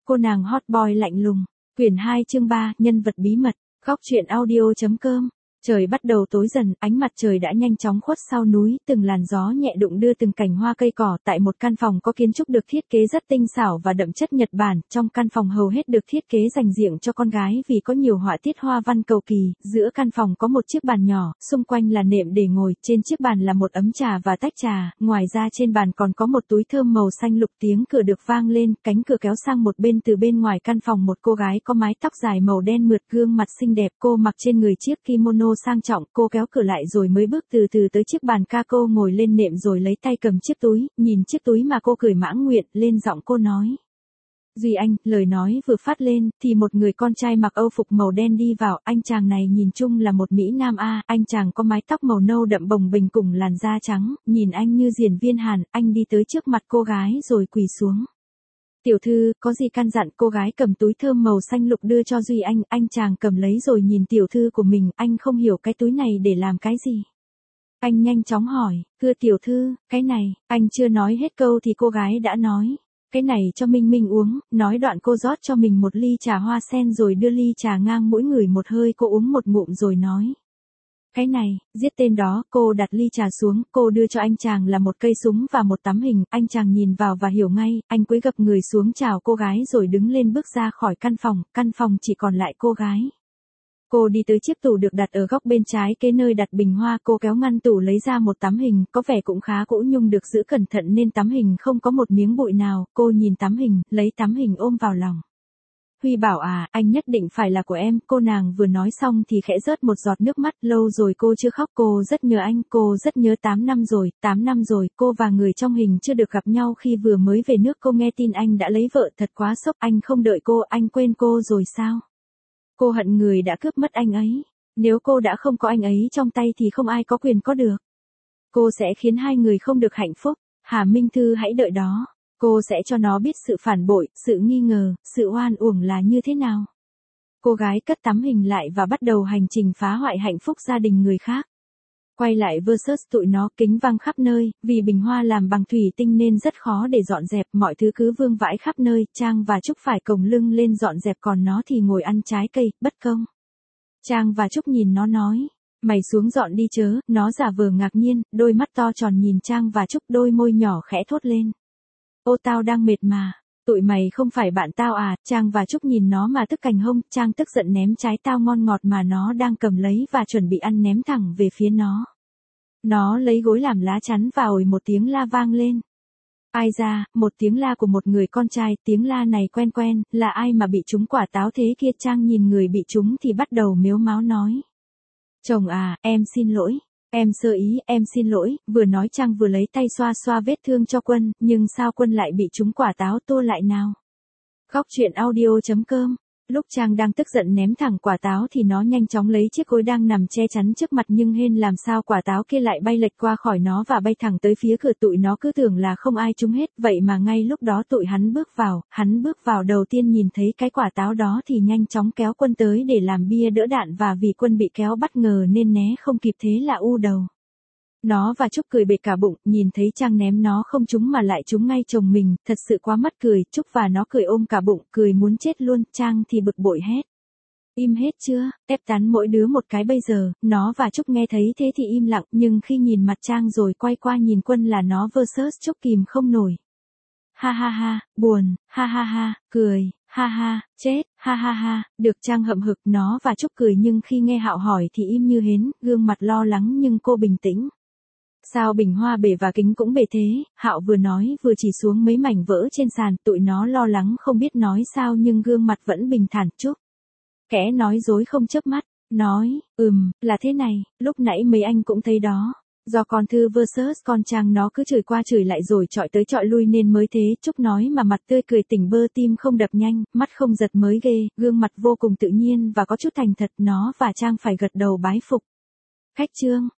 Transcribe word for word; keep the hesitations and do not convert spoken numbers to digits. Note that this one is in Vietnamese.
cô nàng hot boy lạnh lùng. Quyển hai chương ba, nhân vật bí mật. Góc truyện audio.com. Trời bắt đầu tối dần, ánh mặt trời đã nhanh chóng khuất sau núi, từng làn gió nhẹ đụng đưa từng cành hoa cây cỏ tại một căn phòng có kiến trúc được thiết kế rất tinh xảo và đậm chất Nhật Bản. Trong căn phòng hầu hết được thiết kế dành riêng cho con gái vì có nhiều họa tiết hoa văn cầu kỳ. Giữa căn phòng có một chiếc bàn nhỏ, xung quanh là nệm để ngồi, trên chiếc bàn là một ấm trà và tách trà, ngoài ra trên bàn còn có một túi thơm màu xanh lục. Tiếng cửa được vang lên, cánh cửa kéo sang một bên, từ bên ngoài căn phòng một cô gái có mái tóc dài màu đen mượt, gương mặt xinh đẹp, cô mặc trên người chiếc kimono sang trọng, cô kéo cửa lại rồi mới bước từ từ tới chiếc bàn ca, cô ngồi lên nệm rồi lấy tay cầm chiếc túi, nhìn chiếc túi mà cô cười mãn nguyện, lên giọng cô nói. Duy Anh, lời nói vừa phát lên, thì một người con trai mặc âu phục màu đen đi vào, anh chàng này nhìn chung là một Mỹ Nam A, anh chàng có mái tóc màu nâu đậm bồng bềnh cùng làn da trắng, nhìn anh như diễn viên Hàn, anh đi tới trước mặt cô gái rồi quỳ xuống. Tiểu thư, có gì căn dặn? Cô gái cầm túi thơm màu xanh lục đưa cho Duy Anh, anh chàng cầm lấy rồi nhìn tiểu thư của mình, anh không hiểu cái túi này để làm cái gì. Anh nhanh chóng hỏi, thưa tiểu thư, cái này, anh chưa nói hết câu thì cô gái đã nói, cái này cho Minh Minh uống, nói đoạn cô rót cho mình một ly trà hoa sen rồi đưa ly trà ngang mỗi người một hơi, cô uống một ngụm rồi nói. Cái này, giết tên đó, cô đặt ly trà xuống, cô đưa cho anh chàng là một cây súng và một tấm hình, anh chàng nhìn vào và hiểu ngay, anh cúi gập người xuống chào cô gái rồi đứng lên bước ra khỏi căn phòng, căn phòng chỉ còn lại cô gái. Cô đi tới chiếc tủ được đặt ở góc bên trái kế nơi đặt bình hoa, cô kéo ngăn tủ lấy ra một tấm hình, có vẻ cũng khá cũ nhưng được giữ cẩn thận nên tấm hình không có một miếng bụi nào, cô nhìn tấm hình, lấy tấm hình ôm vào lòng. Huy bảo à, anh nhất định phải là của em, cô nàng vừa nói xong thì khẽ rớt một giọt nước mắt, lâu rồi cô chưa khóc, cô rất nhớ anh, cô rất nhớ tám năm rồi, tám năm rồi, cô và người trong hình chưa được gặp nhau khi vừa mới về nước, cô nghe tin anh đã lấy vợ, thật quá sốc, anh không đợi cô, anh quên cô rồi sao? Cô hận người đã cướp mất anh ấy, nếu cô đã không có anh ấy trong tay thì không ai có quyền có được. Cô sẽ khiến hai người không được hạnh phúc, Hà Minh Thư hãy đợi đó. Cô sẽ cho nó biết sự phản bội, sự nghi ngờ, sự oan uổng là như thế nào. Cô gái cất tấm hình lại và bắt đầu hành trình phá hoại hạnh phúc gia đình người khác. Quay lại versus tụi nó, kính văng khắp nơi, vì bình hoa làm bằng thủy tinh nên rất khó để dọn dẹp, mọi thứ cứ vương vãi khắp nơi, Trang và Trúc phải còng lưng lên dọn dẹp còn nó thì ngồi ăn trái cây, bất công. Trang và Trúc nhìn nó nói. Mày xuống dọn đi chớ, nó giả vờ ngạc nhiên, đôi mắt to tròn nhìn Trang và Trúc, đôi môi nhỏ khẽ thốt lên. Ô tao đang mệt mà, tụi mày không phải bạn tao à? Trang và Trúc nhìn nó mà tức cành hông, Trang tức giận ném trái tao ngon ngọt mà nó đang cầm lấy và chuẩn bị ăn ném thẳng về phía nó. Nó lấy gối làm lá chắn và ồi một tiếng la vang lên. Ai ra, một tiếng la của một người con trai, tiếng la này quen quen, là ai mà bị trúng quả táo thế kia? Trang nhìn người bị trúng thì bắt đầu mếu máo nói. Chồng à, em xin lỗi. Em sơ ý, em xin lỗi, vừa nói Trang vừa lấy tay xoa xoa vết thương cho Quân, nhưng sao Quân lại bị trúng quả táo? Tua lại nào. Góc truyện audio.com. Lúc Trang đang tức giận ném thẳng quả táo thì nó nhanh chóng lấy chiếc gối đang nằm che chắn trước mặt, nhưng hên làm sao quả táo kia lại bay lệch qua khỏi nó và bay thẳng tới phía cửa. Tụi nó cứ tưởng là không ai trúng hết, vậy mà ngay lúc đó tụi hắn bước vào, hắn bước vào đầu tiên nhìn thấy cái quả táo đó thì nhanh chóng kéo Quân tới để làm bia đỡ đạn, và vì Quân bị kéo bất ngờ nên né không kịp, thế là u đầu. Nó và Trúc cười bể cả bụng, nhìn thấy Trang ném nó không trúng mà lại trúng ngay chồng mình, thật sự quá mắc cười. Trúc và nó cười ôm cả bụng, cười muốn chết luôn. Trang thì bực bội hét. Im hết chưa, ép tán mỗi đứa một cái bây giờ. Nó và Trúc nghe thấy thế thì im lặng, nhưng khi nhìn mặt Trang rồi quay qua nhìn Quân là nó versus Trúc kìm không nổi. Ha ha ha, buồn, ha ha ha, cười, ha ha, chết, ha ha ha, được. Trang hậm hực, nó và Trúc cười nhưng khi nghe Hạo hỏi thì im như hến, gương mặt lo lắng nhưng cô bình tĩnh. Sao bình hoa bể và kính cũng bể thế? Hạo vừa nói vừa chỉ xuống mấy mảnh vỡ trên sàn, tụi nó lo lắng không biết nói sao nhưng gương mặt vẫn bình thản. Trúc kẽ nói dối không chớp mắt, nói, ừm, là thế này, lúc nãy mấy anh cũng thấy đó. Do con Thư versus con Trang nó cứ chửi qua chửi lại rồi chọi tới chọi lui nên mới thế. Trúc nói mà mặt tươi cười tỉnh bơ, tim không đập nhanh, mắt không giật mới ghê, gương mặt vô cùng tự nhiên và có chút thành thật. Nó và Trang phải gật đầu bái phục. Khách trương,